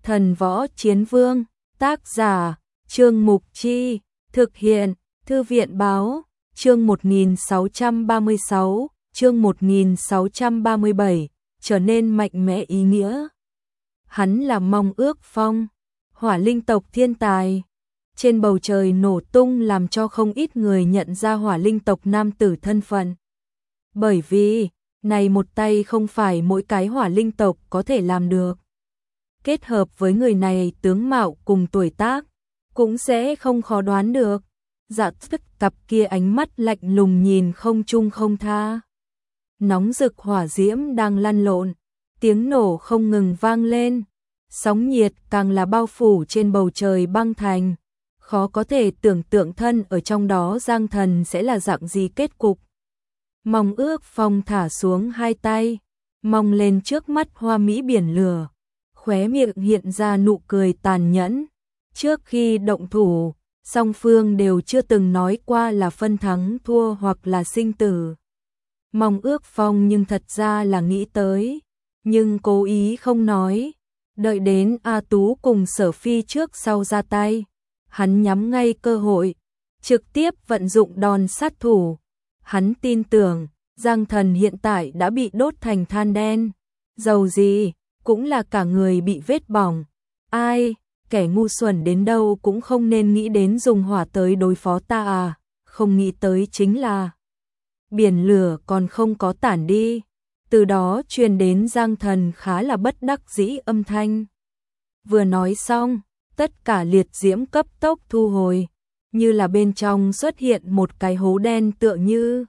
Thần Võ Chiến Vương, tác giả, Trương Mục Chi, thực hiện, Thư viện Báo, chương 1636, chương 1637, trở nên mạnh mẽ ý nghĩa. Hắn là Mong Ước Phong, hỏa linh tộc thiên tài. Trên bầu trời nổ tung làm cho không ít người nhận ra hỏa linh tộc nam tử thân phận. Bởi vì, này một tay không phải mỗi cái hỏa linh tộc có thể làm được. Kết hợp với người này tướng mạo cùng tuổi tác, cũng sẽ không khó đoán được. Dạ tức cặp kia ánh mắt lạnh lùng nhìn không trung không tha. Nóng rực hỏa diễm đang lăn lộn, tiếng nổ không ngừng vang lên. Sóng nhiệt càng là bao phủ trên bầu trời băng thành. Khó có thể tưởng tượng thân ở trong đó Giang Thần sẽ là dạng gì kết cục. Mong Ước Phong thả xuống hai tay, mong lên trước mắt hoa mỹ biển lửa. Khóe miệng hiện ra nụ cười tàn nhẫn. Trước khi động thủ, song phương đều chưa từng nói qua là phân thắng thua hoặc là sinh tử. Mong Ước Phong nhưng thật ra là nghĩ tới, nhưng cố ý không nói. Đợi đến A Tú cùng Sở Phi trước sau ra tay, hắn nhắm ngay cơ hội, trực tiếp vận dụng đòn sát thủ. Hắn tin tưởng, Giang Thần hiện tại đã bị đốt thành than đen. Dầu gì, cũng là cả người bị vết bỏng. Ai, kẻ ngu xuẩn đến đâu cũng không nên nghĩ đến dùng hỏa tới đối phó ta à, không nghĩ tới chính là biển lửa còn không có tản đi. Từ đó truyền đến Giang Thần khá là bất đắc dĩ âm thanh. Vừa nói xong, tất cả liệt diễm cấp tốc thu hồi, như là bên trong xuất hiện một cái hố đen tựa như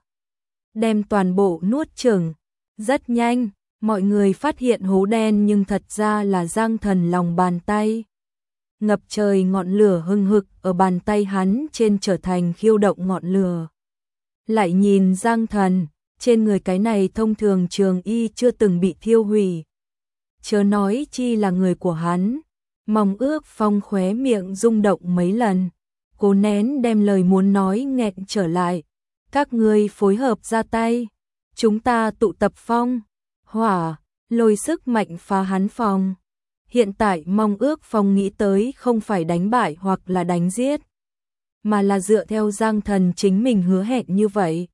đem toàn bộ nuốt chửng. Rất nhanh, mọi người phát hiện hố đen nhưng thật ra là Giang Thần lòng bàn tay. Ngập trời ngọn lửa hừng hực ở bàn tay hắn trên trở thành khiêu động ngọn lửa. Lại nhìn Giang Thần, trên người cái này thông thường trường y chưa từng bị thiêu hủy. Chớ nói chi là người của hắn. Mong Ước Phong khóe miệng rung động mấy lần, cố nén đem lời muốn nói nghẹn trở lại. Các ngươi phối hợp ra tay, chúng ta tụ tập phong, hỏa, lôi sức mạnh phá hắn phòng. Hiện tại Mong Ước Phong nghĩ tới không phải đánh bại hoặc là đánh giết, mà là dựa theo Giang Thần chính mình hứa hẹn như vậy.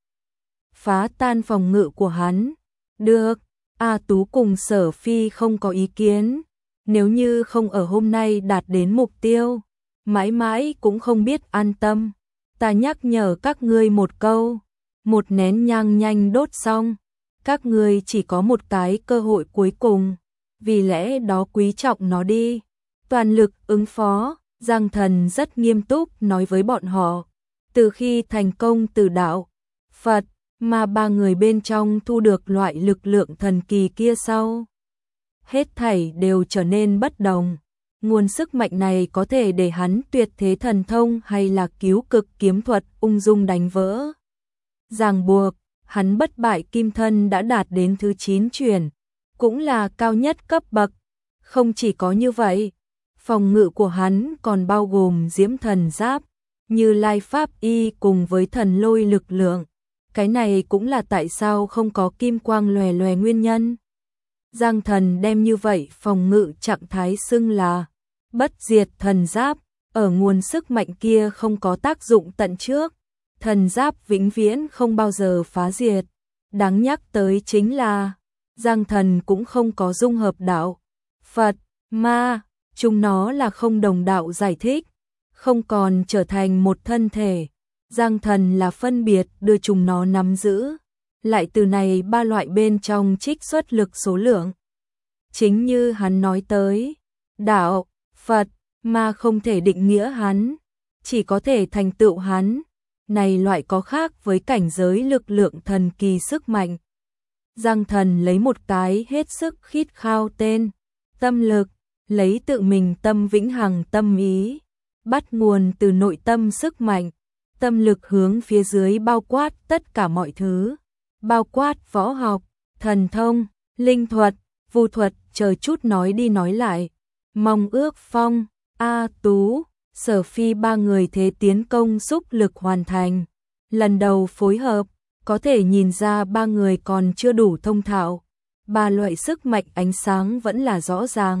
Phá tan phòng ngự của hắn. Được, A Tú cùng Sở Phi không có ý kiến. Nếu như không ở hôm nay đạt đến mục tiêu, mãi mãi cũng không biết an tâm. Ta nhắc nhở các ngươi một câu, một nén nhang nhanh đốt xong, các ngươi chỉ có một cái cơ hội cuối cùng, vì lẽ đó quý trọng nó đi. Toàn lực ứng phó, Giang Thần rất nghiêm túc nói với bọn họ. Từ khi thành công từ đạo, Phật, mà ba người bên trong thu được loại lực lượng thần kỳ kia sau, hết thảy đều trở nên bất đồng. Nguồn sức mạnh này có thể để hắn tuyệt thế thần thông hay là cứu cực kiếm thuật ung dung đánh vỡ ràng buộc. Hắn bất bại kim thân đã đạt đến thứ 9 truyền, cũng là cao nhất cấp bậc. Không chỉ có như vậy, phòng ngự của hắn còn bao gồm diễm thần giáp, Như Lai Pháp Y cùng với thần lôi lực lượng. Cái này cũng là tại sao không có kim quang lòe lòe nguyên nhân. Giang Thần đem như vậy phòng ngự trạng thái xưng là bất diệt thần giáp. Ở nguồn sức mạnh kia không có tác dụng tận trước, thần giáp vĩnh viễn không bao giờ phá diệt. Đáng nhắc tới chính là Giang Thần cũng không có dung hợp đạo, Phật, ma, chúng nó là không đồng đạo giải thích, không còn trở thành một thân thể. Giang Thần là phân biệt đưa chúng nó nắm giữ, lại từ này ba loại bên trong trích xuất lực số lượng. Chính như hắn nói tới, đạo, Phật, ma không thể định nghĩa hắn, chỉ có thể thành tựu hắn. Này loại có khác với cảnh giới lực lượng thần kỳ sức mạnh. Giang Thần lấy một cái hết sức khít khao tên, tâm lực, lấy tự mình tâm vĩnh hằng tâm ý, bắt nguồn từ nội tâm sức mạnh. Tâm lực hướng phía dưới bao quát tất cả mọi thứ, bao quát võ học, thần thông, linh thuật, vu thuật, chờ chút nói đi nói lại. Mong Ước Phong, A Tú, Sở Phi ba người thế tiến công giúp lực hoàn thành. Lần đầu phối hợp, có thể nhìn ra ba người còn chưa đủ thông thạo. Ba loại sức mạnh ánh sáng vẫn là rõ ràng.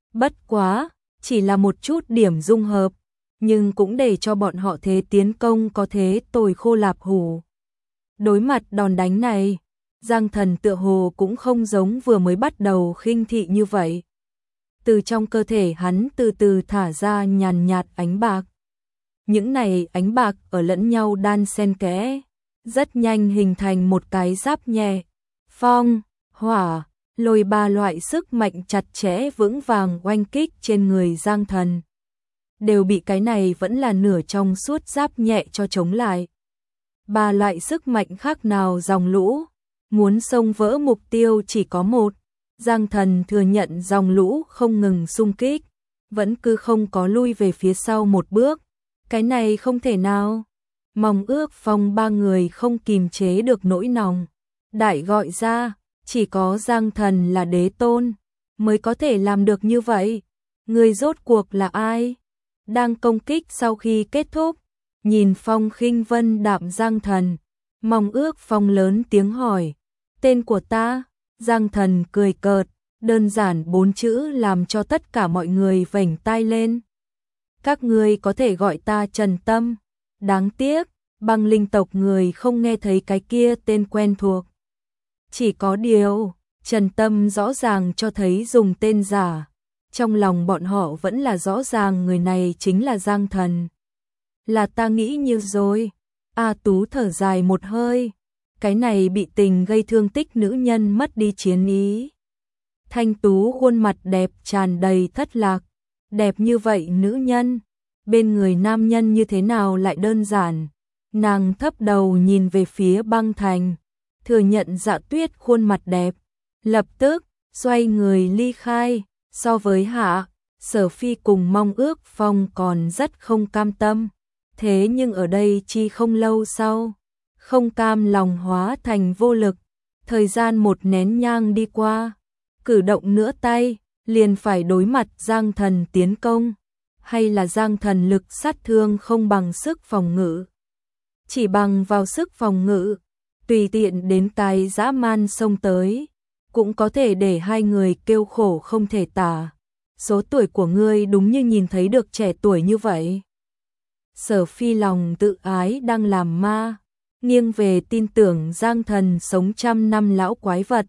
Bất quá, chỉ là một chút điểm dung hợp, nhưng cũng để cho bọn họ thế tiến công có thế tồi khô lạp hủ. Đối mặt đòn đánh này, Giang Thần tựa hồ cũng không giống vừa mới bắt đầu khinh thị như vậy. Từ trong cơ thể hắn từ từ thả ra nhàn nhạt ánh bạc. Những này ánh bạc ở lẫn nhau đan xen kẽ, rất nhanh hình thành một cái giáp nhẹ. Phong, hỏa, lôi ba loại sức mạnh chặt chẽ vững vàng oanh kích trên người Giang Thần. Đều bị cái này vẫn là nửa trong suốt giáp nhẹ cho chống lại. Ba loại sức mạnh khác nào dòng lũ, muốn xông vỡ mục tiêu chỉ có một. Giang Thần thừa nhận dòng lũ không ngừng xung kích, vẫn cứ không có lui về phía sau một bước. Cái này không thể nào. Mong ước Phong ba người không kìm chế được nỗi lòng. Đại gọi ra, chỉ có Giang Thần là đế tôn, mới có thể làm được như vậy. Người rốt cuộc là ai? Đang công kích sau khi kết thúc, nhìn Phong khinh vân đạm Giang Thần. Mong ước Phong lớn tiếng hỏi, tên của ta? Giang Thần cười cợt, đơn giản 4 chữ làm cho tất cả mọi người vểnh tai lên. Các ngươi có thể gọi ta Trần Tâm. Đáng tiếc, băng linh tộc người không nghe thấy cái kia tên quen thuộc. Chỉ có điều, Trần Tâm rõ ràng cho thấy dùng tên giả. Trong lòng bọn họ vẫn là rõ ràng người này chính là Giang Thần. Là ta nghĩ như rồi. A Tú thở dài một hơi. Cái này bị tình gây thương tích nữ nhân mất đi chiến ý. Thanh tú khuôn mặt đẹp tràn đầy thất lạc. Đẹp như vậy nữ nhân, bên người nam nhân như thế nào lại đơn giản. Nàng thấp đầu nhìn về phía băng thành, thừa nhận Dạ Tuyết khuôn mặt đẹp. Lập tức, xoay người ly khai. So với Hạ, Sở Phi cùng Mong ước Phong còn rất không cam tâm. Thế nhưng ở đây chi không lâu sau, không cam lòng hóa thành vô lực. Thời gian một nén nhang đi qua, cử động nửa tay, liền phải đối mặt Giang Thần tiến công. Hay là Giang Thần lực sát thương không bằng sức phòng ngự. Chỉ bằng vào sức phòng ngự, tùy tiện đến cái dã man xông tới, cũng có thể để hai người kêu khổ không thể tả. Số tuổi của ngươi đúng như nhìn thấy được trẻ tuổi như vậy. Sở Phi lòng tự ái đang làm ma, nghiêng về tin tưởng Giang Thần sống trăm năm lão quái vật.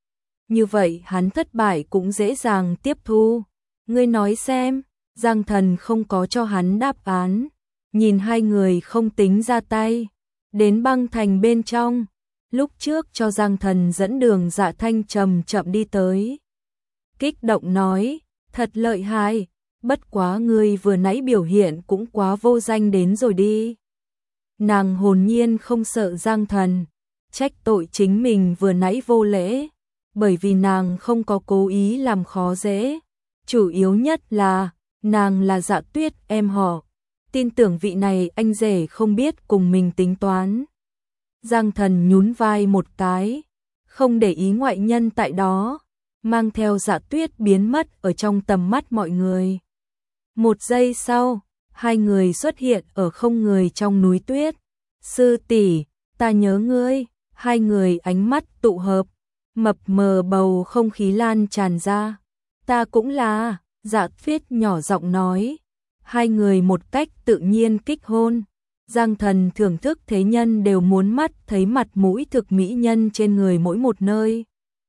Như vậy hắn thất bại cũng dễ dàng tiếp thu. Ngươi nói xem, Giang Thần không có cho hắn đáp án. Nhìn hai người không tính ra tay, đến băng thành bên trong. Lúc trước cho Giang Thần dẫn đường Dạ Thanh chậm chậm đi tới. Kích động nói, thật lợi hại, bất quá ngươi vừa nãy biểu hiện cũng quá vô danh đến rồi đi. Nàng hồn nhiên không sợ Giang Thần, trách tội chính mình vừa nãy vô lễ, bởi vì nàng không có cố ý làm khó dễ. Chủ yếu nhất là, nàng là Dạ Tuyết em họ, tin tưởng vị này anh rể không biết cùng mình tính toán. Giang Thần nhún vai một cái, không để ý ngoại nhân tại đó, mang theo Dạ Tuyết biến mất ở trong tầm mắt mọi người. Một giây sau, hai người xuất hiện ở không người trong núi tuyết. Sư tỷ, ta nhớ ngươi. Hai người ánh mắt tụ hợp, mập mờ bầu không khí lan tràn ra. Ta cũng là, Dạ Tuyết nhỏ giọng nói. Hai người một cách tự nhiên kích hôn. Giang Thần thưởng thức thế nhân đều muốn mắt thấy mặt mũi thực mỹ nhân trên người mỗi một nơi.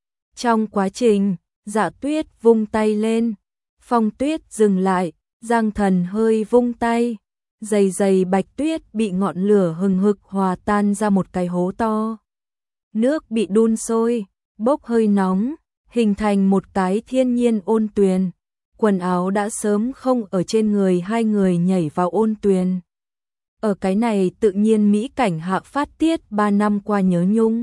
Trong quá trình, Dạ Tuyết vung tay lên, Phong Tuyết dừng lại, Giang Thần hơi vung tay, dày dày bạch tuyết bị ngọn lửa hừng hực hòa tan ra một cái hố to. Nước bị đun sôi, bốc hơi nóng, hình thành một cái thiên nhiên ôn tuyền. Quần áo đã sớm không ở trên người hai người nhảy vào ôn tuyền. Ở cái này tự nhiên mỹ cảnh hạ phát tiết 3 năm qua nhớ nhung.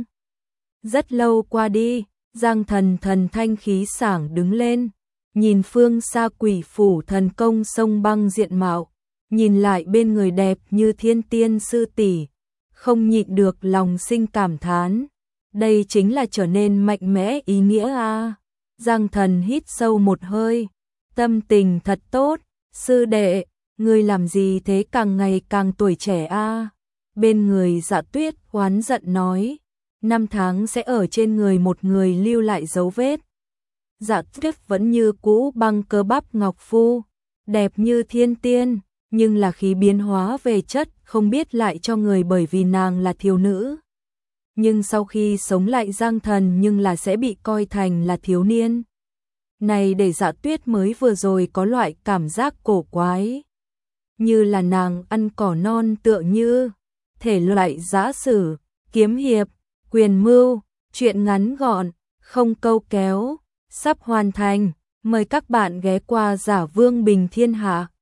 Rất lâu qua đi, Giang Thần thần thanh khí sảng đứng lên, nhìn phương xa Quỷ Phủ thần công sông băng diện mạo, nhìn lại bên người đẹp như thiên tiên sư tỷ, không nhịn được lòng sinh cảm thán. Đây chính là trở nên mạnh mẽ ý nghĩa a. Giang Thần hít sâu một hơi, tâm tình thật tốt. Sư đệ, ngươi làm gì thế, càng ngày càng tuổi trẻ a. Bên người Dạ Tuyết oán giận nói, 5 tháng sẽ ở trên người một người lưu lại dấu vết. Dạ Tuyết vẫn như cũ băng cơ bắp ngọc phu, đẹp như thiên tiên, nhưng là khí biến hóa về chất không biết lại cho người bởi vì nàng là thiếu nữ. Nhưng sau khi sống lại Giang Thần nhưng là sẽ bị coi thành là thiếu niên. Này để Dạ Tuyết mới vừa rồi có loại cảm giác cổ quái. Như là nàng ăn cỏ non tựa như, thể loại giã sử, kiếm hiệp, quyền mưu, chuyện ngắn gọn, không câu kéo, sắp hoàn thành. Mời các bạn ghé qua Giả Vương Bình Thiên Hạ.